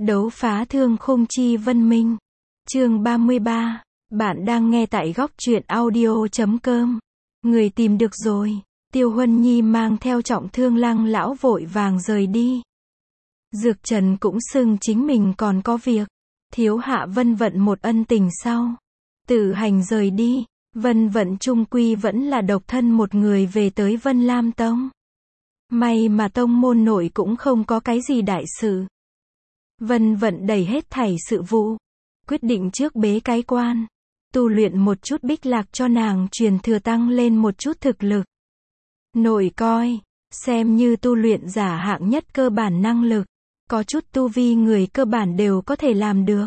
Đấu phá thương khung chi vân minh. Chương 33. Bạn đang nghe tại góc truyện audio.com. Người tìm được rồi. Tiêu Huân Nhi mang theo trọng thương Lăng lão vội vàng rời đi. Dược Trần cũng xưng chính mình còn có việc. Thiếu hạ Vân Vận một ân tình sau. Tự hành rời đi. Vân Vận chung quy vẫn là độc thân một người về tới Vân Lam Tông. May mà tông môn nội cũng không có cái gì đại sự. Vân Vận đẩy hết thảy sự vụ. Quyết định trước bế cái quan. Tu luyện một chút bích lạc cho nàng truyền thừa tăng lên một chút thực lực. Nội coi, xem như tu luyện giả hạng nhất cơ bản năng lực. Có chút tu vi người cơ bản đều có thể làm được.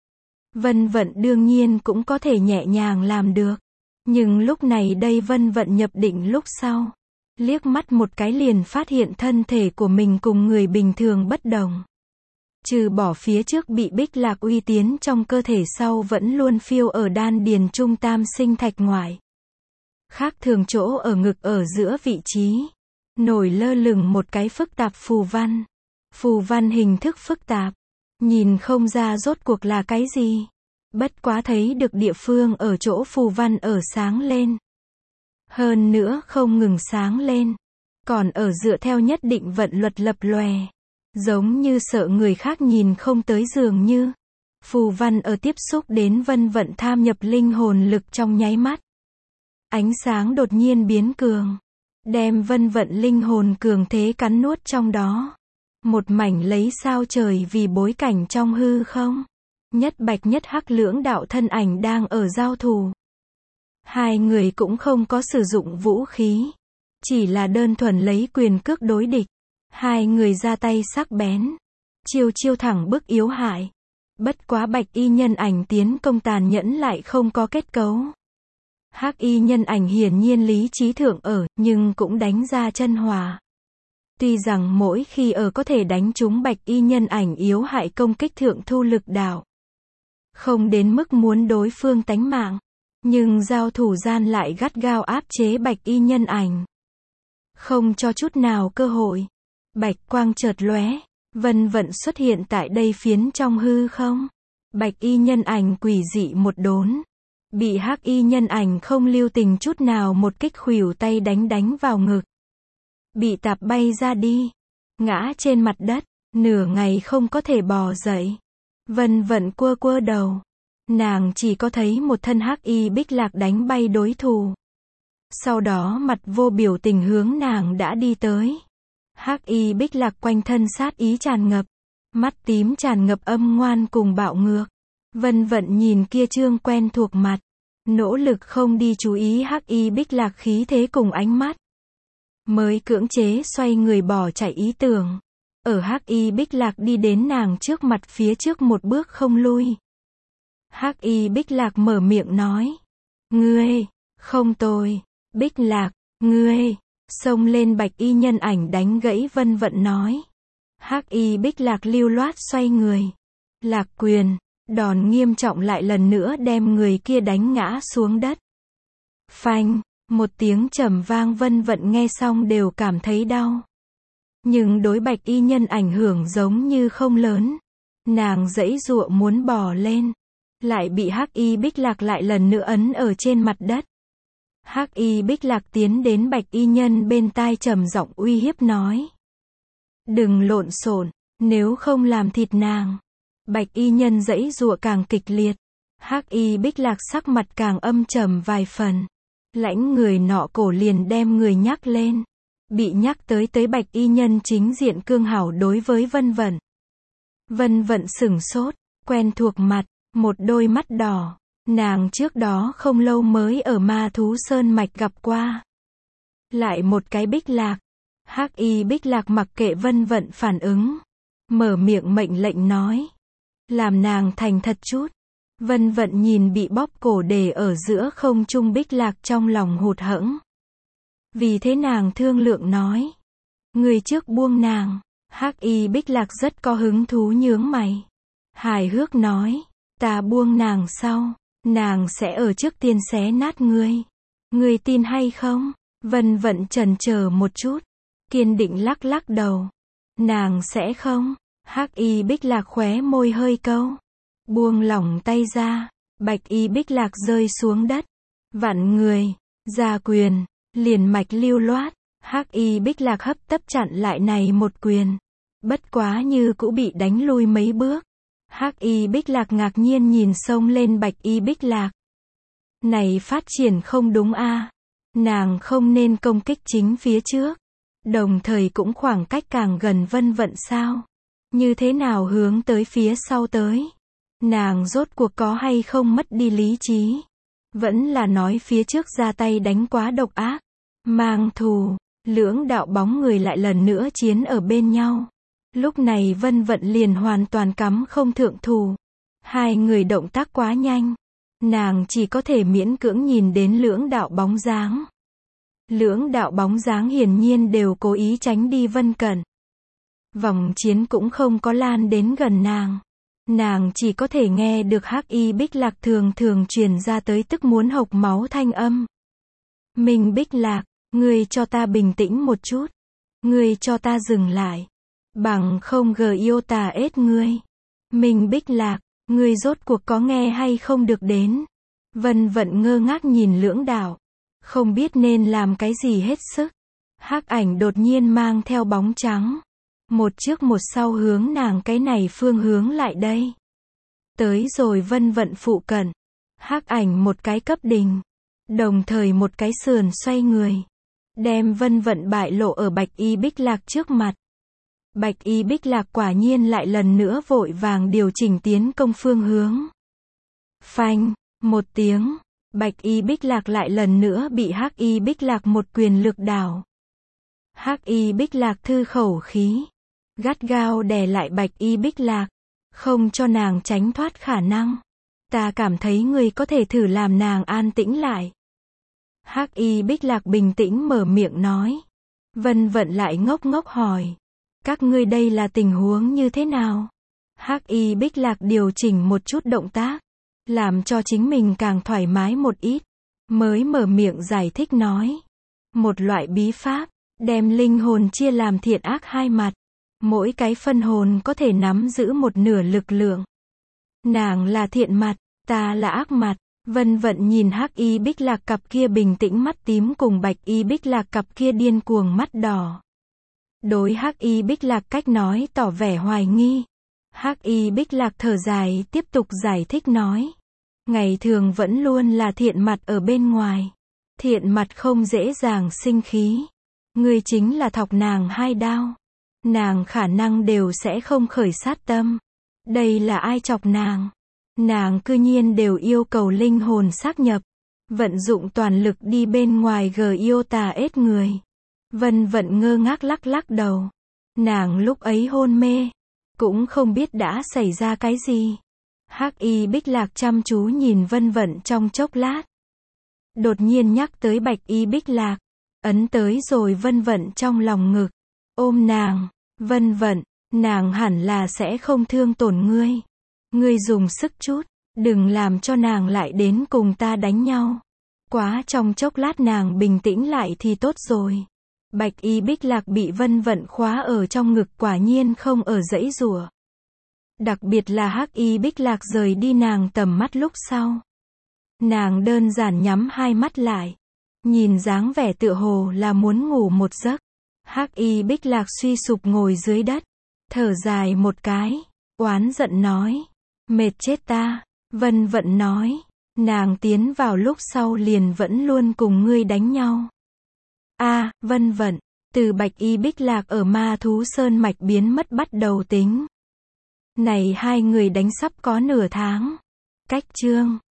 Vân Vận đương nhiên cũng có thể nhẹ nhàng làm được. Nhưng lúc này đây Vân Vận nhập định lúc sau. Liếc mắt một cái liền phát hiện thân thể của mình cùng người bình thường bất đồng. Trừ bỏ phía trước bị bích lạc uy tiến trong cơ thể sau vẫn luôn phiêu ở đan điền trung tam sinh thạch ngoại. Khác thường chỗ ở ngực ở giữa vị trí. Nổi lơ lửng một cái phức tạp phù văn. Phù văn hình thức phức tạp. Nhìn không ra rốt cuộc là cái gì. Bất quá thấy được địa phương ở chỗ phù văn ở sáng lên. Hơn nữa không ngừng sáng lên. Còn ở dựa theo nhất định vận luật lập lòe. Giống như sợ người khác nhìn không tới dường như. Phù văn ở tiếp xúc đến Vân Vận tham nhập linh hồn lực trong nháy mắt. Ánh sáng đột nhiên biến cường. Đem Vân Vận linh hồn cường thế cắn nuốt trong đó. Một mảnh lấy sao trời vì bối cảnh trong hư không. Nhất bạch nhất hắc lưỡng đạo thân ảnh đang ở giao thủ. Hai người cũng không có sử dụng vũ khí. Chỉ là đơn thuần lấy quyền cước đối địch. Hai người ra tay sắc bén. Chiêu chiêu thẳng bức yếu hại. Bất quá bạch y nhân ảnh tiến công tàn nhẫn lại không có kết cấu. Hắc y nhân ảnh hiển nhiên lý trí thượng ở, nhưng cũng đánh ra chân hòa. Tuy rằng mỗi khi ở có thể đánh trúng bạch y nhân ảnh yếu hại công kích thượng thu lực đạo. Không đến mức muốn đối phương tánh mạng. Nhưng giao thủ gian lại gắt gao áp chế bạch y nhân ảnh. Không cho chút nào cơ hội. Bạch quang chợt lóe, Vân Vận xuất hiện tại đây phiến trong hư không. Bạch y nhân ảnh quỷ dị một đốn. Bị hắc y nhân ảnh không lưu tình chút nào một kích khuỷu tay đánh vào ngực. Bị tạp bay ra đi. Ngã trên mặt đất, nửa ngày không có thể bò dậy. Vân Vận quơ đầu. Nàng chỉ có thấy một thân hắc y bích lạc đánh bay đối thủ. Sau đó mặt vô biểu tình hướng nàng đã đi tới. Hắc y bích lạc quanh thân sát ý tràn ngập. Mắt tím tràn ngập âm ngoan cùng bạo ngược. Vân Vận nhìn kia trương quen thuộc mặt. Nỗ lực không đi chú ý hắc y bích lạc khí thế cùng ánh mắt. Mới cưỡng chế xoay người bỏ chạy ý tưởng. Ở hắc y bích lạc đi đến nàng trước mặt phía trước một bước không lui. Hắc y bích lạc mở miệng nói. Ngươi, không tồi. Bích lạc, ngươi. Xông lên bạch y nhân ảnh đánh gãy Vân Vận nói. Hắc y bích lạc lưu loát xoay người. Lạc quyền, đòn nghiêm trọng lại lần nữa đem người kia đánh ngã xuống đất. Phanh, một tiếng trầm vang Vân Vận nghe xong đều cảm thấy đau. Nhưng đối bạch y nhân ảnh hưởng giống như không lớn. Nàng giãy giụa muốn bò lên. Lại bị hắc y bích lạc lại lần nữa ấn ở trên mặt đất. Hắc y bích lạc tiến đến bạch y nhân bên tai trầm giọng uy hiếp nói. Đừng lộn xộn, nếu không làm thịt nàng. Bạch y nhân giãy giụa càng kịch liệt. Hắc y bích lạc sắc mặt càng âm trầm vài phần. Lãnh người nọ cổ liền đem người nhắc lên. Bị nhắc tới bạch y nhân chính diện cương hảo đối với Vân Vận. Vân Vận sửng sốt, quen thuộc mặt, một đôi mắt đỏ. Nàng trước đó không lâu mới ở Ma Thú Sơn Mạch gặp qua. Lại một cái bích lạc. Hắc y bích lạc mặc kệ Vân Vận phản ứng. Mở miệng mệnh lệnh nói. Làm nàng thành thật chút. Vân Vận nhìn bị bóp cổ để ở giữa không trung bích lạc trong lòng hụt hẫng. Vì thế nàng thương lượng nói. Người trước buông nàng. Hắc y bích lạc rất có hứng thú nhướng mày. Hài hước nói. Ta buông nàng sau. Nàng sẽ ở trước tiên xé nát ngươi. Ngươi tin hay không? Vân Vận chần chờ một chút. Kiên định lắc đầu. Nàng sẽ không. Hắc Y Bích Lạc khóe môi hơi câu, buông lỏng tay ra, Bạch Y Bích Lạc rơi xuống đất, vặn người, ra quyền, liền mạch lưu loát, Hắc Y Bích Lạc hấp tấp chặn lại này một quyền, bất quá như cũ bị đánh lui mấy bước. Hắc Y Bích Lạc ngạc nhiên nhìn xông lên Bạch Y Bích Lạc. Này phát triển không đúng a, nàng không nên công kích chính phía trước, đồng thời cũng khoảng cách càng gần Vân Vận sao? Như thế nào hướng tới phía sau tới? Nàng rốt cuộc có hay không mất đi lý trí? Vẫn là nói phía trước ra tay đánh quá độc ác, mang thù, lưỡng đạo bóng người lại lần nữa chiến ở bên nhau. Lúc này Vân Vận liền hoàn toàn cắm không thượng thủ. Hai người động tác quá nhanh, nàng chỉ có thể miễn cưỡng nhìn đến lưỡng đạo bóng dáng. Lưỡng đạo bóng dáng hiển nhiên đều cố ý tránh đi Vân Cẩn. Vòng chiến cũng không có lan đến gần nàng. Nàng chỉ có thể nghe được Hắc Y Bích Lạc thường thường truyền ra tới tức muốn hộc máu thanh âm. Mình Bích Lạc, ngươi cho ta bình tĩnh một chút. Ngươi cho ta dừng lại. Bằng không yêu ta ết ngươi. Mình Bích Lạc, ngươi rốt cuộc có nghe hay không được đến. Vân Vận ngơ ngác nhìn lưỡng đạo, không biết nên làm cái gì hết sức. Hắc Ảnh đột nhiên mang theo bóng trắng, một trước một sau hướng nàng cái này phương hướng lại đây. Tới rồi Vân Vận phụ cận, Hắc Ảnh một cái cấp đình, đồng thời một cái sườn xoay người, đem Vân Vận bại lộ ở Bạch Y Bích Lạc trước mặt. Bạch Y Bích Lạc quả nhiên lại lần nữa vội vàng điều chỉnh tiến công phương hướng. Phanh, một tiếng, Bạch Y Bích Lạc lại lần nữa bị Hắc Y Bích Lạc một quyền lực đảo. Hắc Y Bích Lạc thư khẩu khí, gắt gao đè lại Bạch Y Bích Lạc, không cho nàng tránh thoát khả năng. Ta cảm thấy ngươi có thể thử làm nàng an tĩnh lại. Hắc Y Bích Lạc bình tĩnh mở miệng nói. Vân Vận lại ngốc ngốc hỏi. Các ngươi đây là tình huống như thế nào? Hắc Y Bích Lạc điều chỉnh một chút động tác, làm cho chính mình càng thoải mái một ít, mới mở miệng giải thích nói. Một loại bí pháp, đem linh hồn chia làm thiện ác hai mặt. Mỗi cái phân hồn có thể nắm giữ một nửa lực lượng. Nàng là thiện mặt, ta là ác mặt. Vân Vận nhìn Hắc Y Bích Lạc cặp kia bình tĩnh mắt tím cùng Bạch Y Bích Lạc cặp kia điên cuồng mắt đỏ. Đối Hắc Y Bích Lạc cách nói tỏ vẻ hoài nghi. Hắc Y Bích Lạc thở dài tiếp tục giải thích nói. Ngày thường vẫn luôn là thiện mặt ở bên ngoài. Thiện mặt không dễ dàng sinh khí. Ngươi chính là thọc nàng hai đao. Nàng khả năng đều sẽ không khởi sát tâm. Đây là ai chọc nàng? Nàng cư nhiên đều yêu cầu linh hồn xác nhập. Vận dụng toàn lực đi bên ngoài yêu ta ết người. Vân Vận ngơ ngác lắc lắc đầu. Nàng lúc ấy hôn mê, cũng không biết đã xảy ra cái gì. Hắc Y Bích Lạc chăm chú nhìn Vân Vận trong chốc lát. Đột nhiên nhắc tới Bạch Y Bích Lạc, ấn tới rồi Vân Vận trong lòng ngực, ôm nàng. Vân Vận, nàng hẳn là sẽ không thương tổn ngươi. Ngươi dùng sức chút, đừng làm cho nàng lại đến cùng ta đánh nhau. Quá trong chốc lát nàng bình tĩnh lại thì tốt rồi. Bạch Y Bích Lạc bị Vân Vận khóa ở trong ngực quả nhiên không ở giãy giụa. Đặc biệt là Hắc Y Bích Lạc rời đi nàng tầm mắt lúc sau. Nàng đơn giản nhắm hai mắt lại. Nhìn dáng vẻ tựa hồ là muốn ngủ một giấc. Hắc Y Bích Lạc suy sụp ngồi dưới đất. Thở dài một cái. Oán giận nói. Mệt chết ta. Vân Vận nói. Nàng tiến vào lúc sau liền vẫn luôn cùng ngươi đánh nhau. Vân Vận. Từ Bạch Y Bích Lạc ở Ma Thú Sơn Mạch biến mất bắt đầu tính. Này hai người đánh sắp có nửa tháng. Cách chương